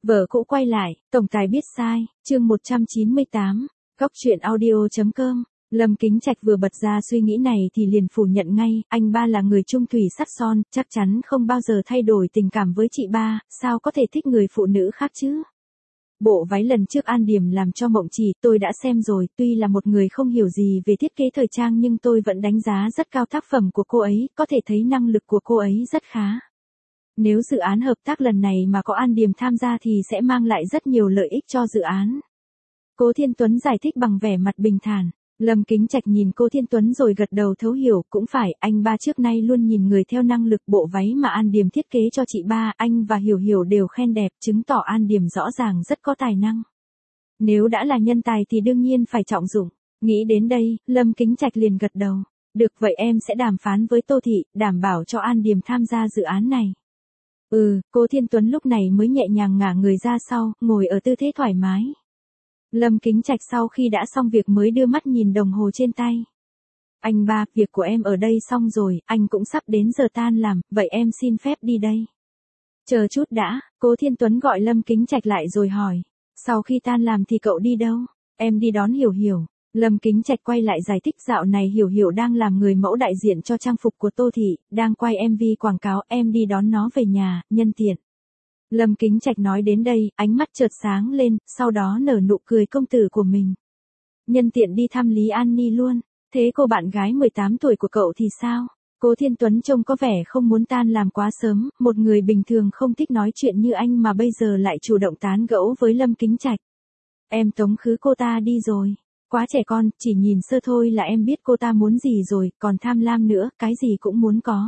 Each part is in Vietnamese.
Vợ cũ quay lại, tổng tài biết sai, chương 198, góc truyện audio.com. Lâm Kính Trạch vừa bật ra suy nghĩ này thì liền phủ nhận ngay, anh ba là người trung thủy sắt son, chắc chắn không bao giờ thay đổi tình cảm với chị ba, sao có thể thích người phụ nữ khác chứ? Bộ váy lần trước An Điểm làm cho Mộng Chỉ tôi đã xem rồi, tuy là một người không hiểu gì về thiết kế thời trang nhưng tôi vẫn đánh giá rất cao tác phẩm của cô ấy, có thể thấy năng lực của cô ấy rất khá. Nếu dự án hợp tác lần này mà có An Điểm tham gia thì sẽ mang lại rất nhiều lợi ích cho dự án. Cố Thiên Tuấn giải thích bằng vẻ mặt bình thản. Lâm Kính Trạch nhìn Cố Thiên Tuấn rồi gật đầu thấu hiểu, cũng phải, anh ba trước nay luôn nhìn người theo năng lực, bộ váy mà An Điểm thiết kế cho chị ba, anh và Hiểu Hiểu đều khen đẹp, chứng tỏ An Điểm rõ ràng rất có tài năng. Nếu đã là nhân tài thì đương nhiên phải trọng dụng. Nghĩ đến đây, Lâm Kính Trạch liền gật đầu. Được, vậy em sẽ đàm phán với Tô Thị, đảm bảo cho An Điểm tham gia dự án này. Cố Thiên Tuấn lúc này mới nhẹ nhàng ngả người ra sau, ngồi ở tư thế thoải mái. Lâm Kính Trạch sau khi đã xong việc mới đưa mắt nhìn đồng hồ trên tay. Anh ba, việc của em ở đây xong rồi, anh cũng sắp đến giờ tan làm, vậy em xin phép đi đây. Chờ chút đã, Cố Thiên Tuấn gọi Lâm Kính Trạch lại rồi hỏi. Sau khi tan làm thì cậu đi đâu? Em đi đón Hiểu Hiểu. Lâm Kính Trạch quay lại giải thích, dạo này Hiểu Hiểu đang làm người mẫu đại diện cho trang phục của Tô Thị, đang quay MV quảng cáo, em đi đón nó về nhà, nhân tiện. Lâm Kính Trạch nói đến đây, ánh mắt chợt sáng lên, sau đó nở nụ cười công tử của mình. Nhân tiện đi thăm Lý An Ni luôn, thế cô bạn gái 18 tuổi của cậu thì sao? Cố Thiên Tuấn trông có vẻ không muốn tan làm quá sớm, một người bình thường không thích nói chuyện như anh mà bây giờ lại chủ động tán gẫu với Lâm Kính Trạch. Em tống khứ cô ta đi rồi. Quá trẻ con, chỉ nhìn sơ thôi là em biết cô ta muốn gì rồi, còn tham lam nữa, cái gì cũng muốn có.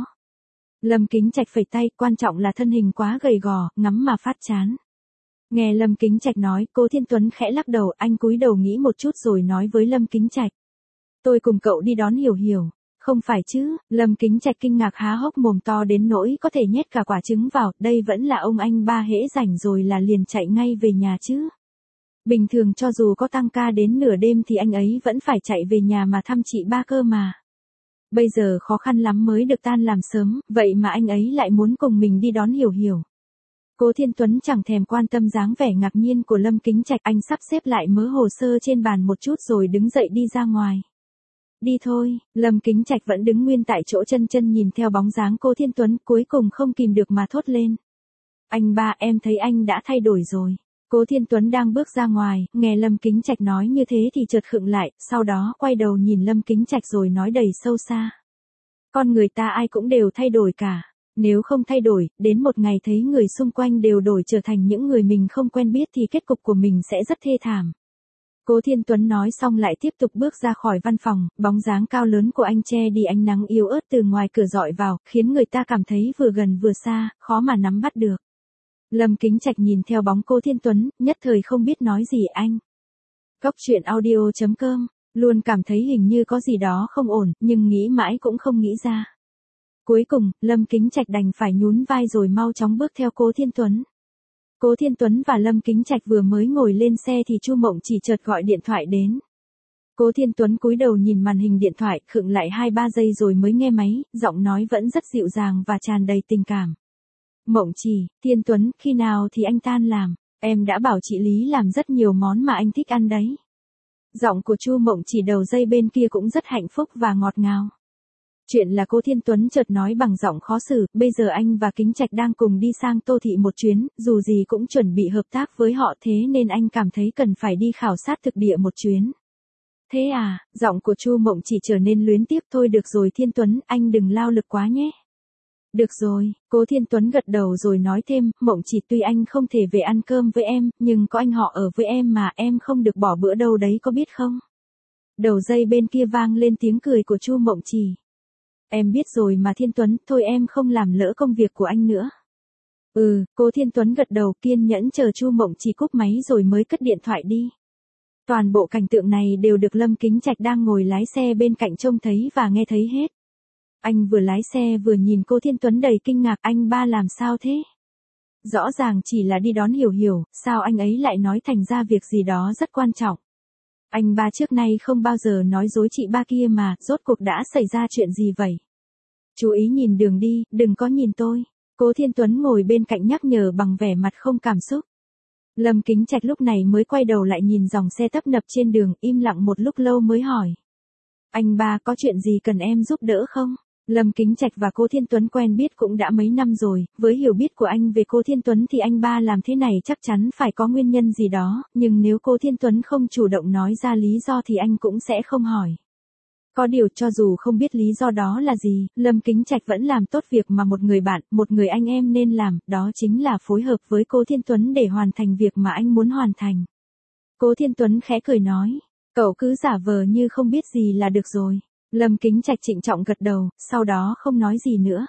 Lâm Kính Trạch phẩy tay, quan trọng là thân hình quá gầy gò, ngắm mà phát chán. Nghe Lâm Kính Trạch nói, Cố Thiên Tuấn khẽ lắc đầu, anh cúi đầu nghĩ một chút rồi nói với Lâm Kính Trạch. Tôi cùng cậu đi đón Hiểu Hiểu. Không phải chứ? Lâm Kính Trạch kinh ngạc há hốc mồm to đến nỗi có thể nhét cả quả trứng vào, đây vẫn là ông anh ba hễ rảnh rồi là liền chạy ngay về nhà chứ. Bình thường cho dù có tăng ca đến nửa đêm thì anh ấy vẫn phải chạy về nhà mà thăm chị ba cơ mà. Bây giờ khó khăn lắm mới được tan làm sớm, vậy mà anh ấy lại muốn cùng mình đi đón Hiểu Hiểu. Cố Thiên Tuấn chẳng thèm quan tâm dáng vẻ ngạc nhiên của Lâm Kính Trạch, anh sắp xếp lại mớ hồ sơ trên bàn một chút rồi đứng dậy đi ra ngoài. Đi thôi, Lâm Kính Trạch vẫn đứng nguyên tại chỗ chân chân nhìn theo bóng dáng Cố Thiên Tuấn, cuối cùng không kìm được mà thốt lên. Anh ba, em thấy anh đã thay đổi rồi. Cố Thiên Tuấn đang bước ra ngoài, nghe Lâm Kính Trạch nói như thế thì chợt khựng lại, sau đó quay đầu nhìn Lâm Kính Trạch rồi nói đầy sâu xa. Con người ta ai cũng đều thay đổi cả. Nếu không thay đổi, đến một ngày thấy người xung quanh đều đổi trở thành những người mình không quen biết thì kết cục của mình sẽ rất thê thảm. Cố Thiên Tuấn nói xong lại tiếp tục bước ra khỏi văn phòng, bóng dáng cao lớn của anh che đi ánh nắng yếu ớt từ ngoài cửa rọi vào, khiến người ta cảm thấy vừa gần vừa xa, khó mà nắm bắt được. Lâm Kính Trạch nhìn theo bóng Cố Thiên Tuấn, nhất thời không biết nói gì anh. Góc truyện audio.com, luôn cảm thấy hình như có gì đó không ổn, nhưng nghĩ mãi cũng không nghĩ ra. Cuối cùng, Lâm Kính Trạch đành phải nhún vai rồi mau chóng bước theo Cố Thiên Tuấn. Cố Thiên Tuấn và Lâm Kính Trạch vừa mới ngồi lên xe thì Chu Mộng chỉ chợt gọi điện thoại đến. Cố Thiên Tuấn cúi đầu nhìn màn hình điện thoại, khựng lại 2-3 giây rồi mới nghe máy, giọng nói vẫn rất dịu dàng và tràn đầy tình cảm. Mộng Chỉ, Thiên Tuấn, khi nào thì anh tan làm? Em đã bảo chị Lý làm rất nhiều món mà anh thích ăn đấy. Giọng của Chu Mộng Chỉ đầu dây bên kia cũng rất hạnh phúc và ngọt ngào. Chuyện là Cố Thiên Tuấn chợt nói bằng giọng khó xử, bây giờ anh và Kính Trạch đang cùng đi sang Tô Thị một chuyến, dù gì cũng chuẩn bị hợp tác với họ, thế nên anh cảm thấy cần phải đi khảo sát thực địa một chuyến. Thế à? Giọng của Chu Mộng Chỉ trở nên luyến tiếc. Thôi được rồi Thiên Tuấn, anh đừng lao lực quá nhé. Được rồi, Cố Thiên Tuấn gật đầu rồi nói thêm, Mộng Chỉ, tuy anh không thể về ăn cơm với em, nhưng có anh họ ở với em mà, em không được bỏ bữa đâu đấy có biết không? Đầu dây bên kia vang lên tiếng cười của Chu Mộng Chỉ. Em biết rồi mà Thiên Tuấn, thôi em không làm lỡ công việc của anh nữa. Cố Thiên Tuấn gật đầu, kiên nhẫn chờ Chu Mộng Chỉ cúp máy rồi mới cất điện thoại đi. Toàn bộ cảnh tượng này đều được Lâm Kính Trạch đang ngồi lái xe bên cạnh trông thấy và nghe thấy hết. Anh vừa lái xe vừa nhìn Cố Thiên Tuấn đầy kinh ngạc, anh ba làm sao thế? Rõ ràng chỉ là đi đón Hiểu Hiểu, sao anh ấy lại nói thành ra việc gì đó rất quan trọng. Anh ba trước nay không bao giờ nói dối chị ba kia mà, rốt cuộc đã xảy ra chuyện gì vậy? Chú ý nhìn đường đi, đừng có nhìn tôi. Cố Thiên Tuấn ngồi bên cạnh nhắc nhở bằng vẻ mặt không cảm xúc. Lâm Kính Trạch lúc này mới quay đầu lại nhìn dòng xe tấp nập trên đường, im lặng một lúc lâu mới hỏi. Anh ba có chuyện gì cần em giúp đỡ không? Lâm Kính Trạch và cô Thiên Tuấn quen biết cũng đã mấy năm rồi, với hiểu biết của anh về cô Thiên Tuấn thì anh ba làm thế này chắc chắn phải có nguyên nhân gì đó, nhưng nếu cô Thiên Tuấn không chủ động nói ra lý do thì anh cũng sẽ không hỏi. Có điều cho dù không biết lý do đó là gì, Lâm Kính Trạch vẫn làm tốt việc mà một người bạn, một người anh em nên làm, đó chính là phối hợp với cô Thiên Tuấn để hoàn thành việc mà anh muốn hoàn thành. Cô Thiên Tuấn khẽ cười nói, cậu cứ giả vờ như không biết gì là được rồi. Lâm Kính Trạch trịnh trọng gật đầu, sau đó không nói gì nữa.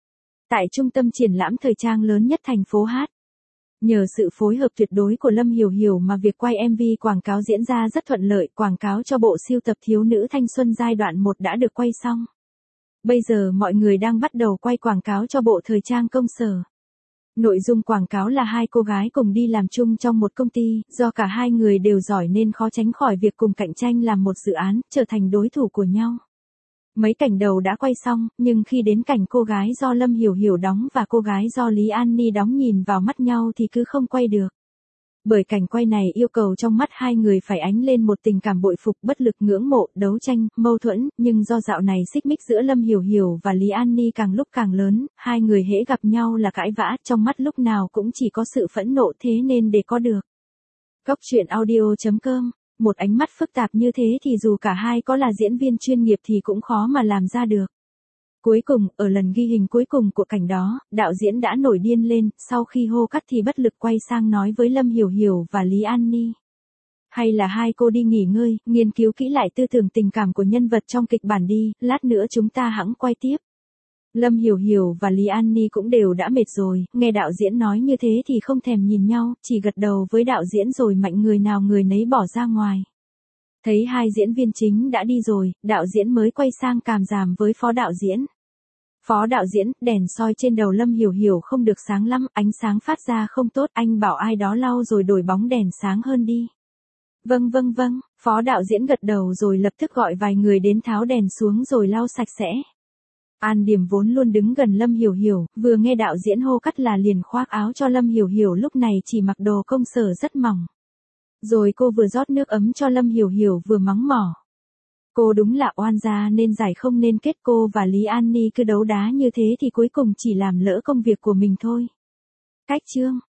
Tại trung tâm triển lãm thời trang lớn nhất thành phố Hát. Nhờ sự phối hợp tuyệt đối của Lâm Hiểu Hiểu mà việc quay MV quảng cáo diễn ra rất thuận lợi, quảng cáo cho bộ siêu tập thiếu nữ thanh xuân giai đoạn 1 đã được quay xong. Bây giờ mọi người đang bắt đầu quay quảng cáo cho bộ thời trang công sở. Nội dung quảng cáo là hai cô gái cùng đi làm chung trong một công ty, do cả hai người đều giỏi nên khó tránh khỏi việc cùng cạnh tranh làm một dự án, trở thành đối thủ của nhau. Mấy cảnh đầu đã quay xong, nhưng khi đến cảnh cô gái do Lâm Hiểu Hiểu đóng và cô gái do Lý An Ni đóng nhìn vào mắt nhau thì cứ không quay được. Bởi cảnh quay này yêu cầu trong mắt hai người phải ánh lên một tình cảm bội phục, bất lực, ngưỡng mộ, đấu tranh, mâu thuẫn, nhưng do dạo này xích mích giữa Lâm Hiểu Hiểu và Lý An Ni càng lúc càng lớn, hai người hễ gặp nhau là cãi vã, trong mắt lúc nào cũng chỉ có sự phẫn nộ, thế nên để có được Góc truyện audio.com một ánh mắt phức tạp như thế thì dù cả hai có là diễn viên chuyên nghiệp thì cũng khó mà làm ra được. Cuối cùng, ở lần ghi hình cuối cùng của cảnh đó, đạo diễn đã nổi điên lên, sau khi hô cắt thì bất lực quay sang nói với Lâm Hiểu Hiểu và Lý An Ni. Hay là hai cô đi nghỉ ngơi, nghiên cứu kỹ lại tư tưởng tình cảm của nhân vật trong kịch bản đi, lát nữa chúng ta hẵng quay tiếp. Lâm Hiểu Hiểu và Lý An Ni cũng đều đã mệt rồi, nghe đạo diễn nói như thế thì không thèm nhìn nhau, chỉ gật đầu với đạo diễn rồi mạnh người nào người nấy bỏ ra ngoài. Thấy hai diễn viên chính đã đi rồi, đạo diễn mới quay sang càm ràm với phó đạo diễn. Phó đạo diễn, đèn soi trên đầu Lâm Hiểu Hiểu không được sáng lắm, ánh sáng phát ra không tốt, anh bảo ai đó lau rồi đổi bóng đèn sáng hơn đi. Vâng, phó đạo diễn gật đầu rồi lập tức gọi vài người đến tháo đèn xuống rồi lau sạch sẽ. An Điểm vốn luôn đứng gần Lâm Hiểu Hiểu, vừa nghe đạo diễn hô cắt là liền khoác áo cho Lâm Hiểu Hiểu, lúc này chỉ mặc đồ công sở rất mỏng. Rồi cô vừa rót nước ấm cho Lâm Hiểu Hiểu vừa mắng mỏ. Cô đúng là oan gia nên giải không nên kết, cô và Lý An Ni cứ đấu đá như thế thì cuối cùng chỉ làm lỡ công việc của mình thôi. Cách chương